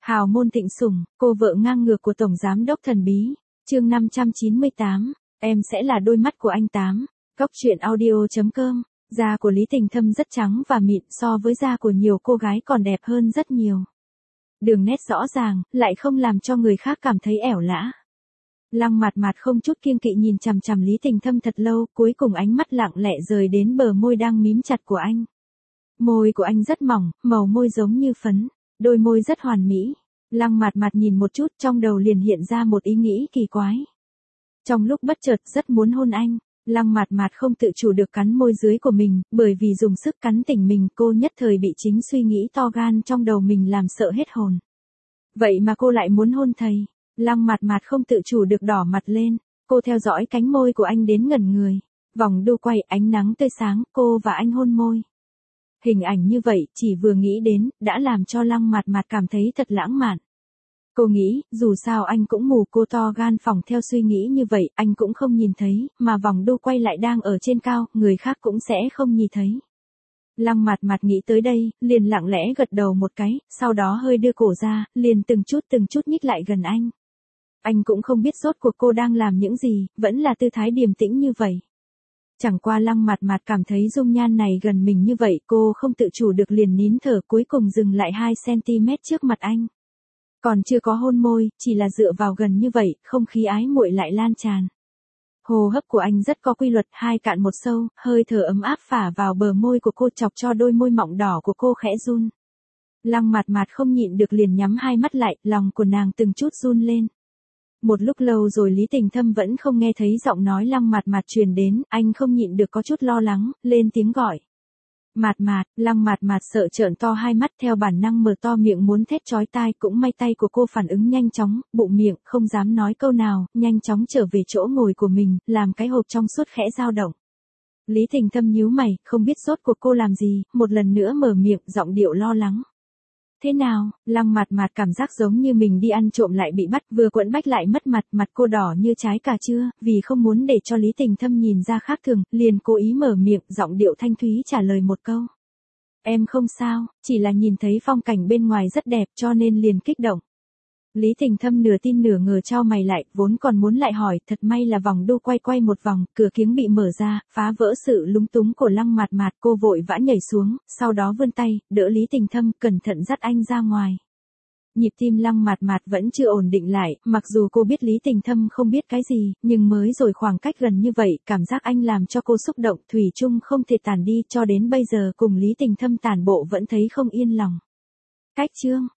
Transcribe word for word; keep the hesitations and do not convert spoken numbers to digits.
Hào môn thịnh sủng, cô vợ ngang ngược của Tổng Giám đốc thần bí. Chương năm trăm chín mươi tám, em sẽ là đôi mắt của anh Tám. Góc truyện audio chấm com. Da của Lý Tình Thâm rất trắng và mịn, so với da của nhiều cô gái còn đẹp hơn rất nhiều. Đường nét rõ ràng, lại không làm cho người khác cảm thấy ẻo lã. Lăng Mạt Mạt không chút kiêng kỵ nhìn chằm chằm Lý Tình Thâm thật lâu, cuối cùng ánh mắt lặng lẽ rời đến bờ môi đang mím chặt của anh. Môi của anh rất mỏng, màu môi giống như phấn, đôi môi rất hoàn mỹ. Lăng Mạt Mạt nhìn một chút, trong đầu liền hiện ra một ý nghĩ kỳ quái. Trong lúc bất chợt rất muốn hôn anh, Lăng Mạt Mạt không tự chủ được cắn môi dưới của mình, bởi vì dùng sức cắn tỉnh mình, cô nhất thời bị chính suy nghĩ to gan trong đầu mình làm sợ hết hồn. Vậy mà cô lại muốn hôn thầy. Lăng Mạt Mạt không tự chủ được đỏ mặt lên, cô theo dõi cánh môi của anh đến ngẩn người. Vòng đu quay, ánh nắng tươi sáng, cô và anh hôn môi. Hình ảnh như vậy, chỉ vừa nghĩ đến, đã làm cho Lăng Mạt Mạt cảm thấy thật lãng mạn. Cô nghĩ, dù sao anh cũng mù, cô to gan phỏng theo suy nghĩ như vậy, anh cũng không nhìn thấy, mà vòng đu quay lại đang ở trên cao, người khác cũng sẽ không nhìn thấy. Lăng Mạt Mạt nghĩ tới đây, liền lặng lẽ gật đầu một cái, sau đó hơi đưa cổ ra, liền từng chút từng chút nhích lại gần anh. Anh cũng không biết rốt cuộc cô đang làm những gì, vẫn là tư thái điềm tĩnh như vậy. Chẳng qua Lăng Mạt Mạt cảm thấy dung nhan này gần mình như vậy, cô không tự chủ được liền nín thở, cuối cùng dừng lại hai xăng-ti-mét trước mặt anh. Còn chưa có hôn môi, chỉ là dựa vào gần như vậy, không khí ái muội lại lan tràn. Hô hấp của anh rất có quy luật, hai cạn một sâu, hơi thở ấm áp phả vào bờ môi của cô, chọc cho đôi môi mọng đỏ của cô khẽ run. Lăng Mạt Mạt không nhịn được liền nhắm hai mắt lại, lòng của nàng từng chút run lên. Một lúc lâu rồi Lý Tình Thâm vẫn không nghe thấy giọng nói Lăng Mạt Mạt truyền đến, anh không nhịn được có chút lo lắng, lên tiếng gọi. Mạt Mạt, Lăng Mạt Mạt sợ trợn to hai mắt, theo bản năng mở to miệng muốn thét chói tai, cũng may tay của cô phản ứng nhanh chóng, bụng miệng, không dám nói câu nào, nhanh chóng trở về chỗ ngồi của mình, làm cái hộp trong suốt khẽ dao động. Lý Tình Thâm nhíu mày, không biết rốt cuộc cô làm gì, một lần nữa mở miệng, giọng điệu lo lắng. Thế nào? Lăng Mạt Mạt cảm giác giống như mình đi ăn trộm lại bị bắt, vừa quẫn bách lại mất mặt, mặt cô đỏ như trái cà chua, vì không muốn để cho Lý Tình Thâm nhìn ra khác thường, liền cố ý mở miệng, giọng điệu thanh thúy trả lời một câu. Em không sao, chỉ là nhìn thấy phong cảnh bên ngoài rất đẹp cho nên liền kích động. Lý Tình Thâm nửa tin nửa ngờ chau mày lại, vốn còn muốn lại hỏi, thật may là vòng đu quay quay một vòng, cửa kiếng bị mở ra, phá vỡ sự lúng túng của Lăng Mạt Mạt, cô vội vã nhảy xuống, sau đó vươn tay, đỡ Lý Tình Thâm, cẩn thận dắt anh ra ngoài. Nhịp tim Lăng Mạt Mạt vẫn chưa ổn định lại, mặc dù cô biết Lý Tình Thâm không biết cái gì, nhưng mới rồi khoảng cách gần như vậy, cảm giác anh làm cho cô xúc động, thủy chung không thể tàn đi, cho đến bây giờ cùng Lý Tình Thâm tản bộ vẫn thấy không yên lòng. Cách chương,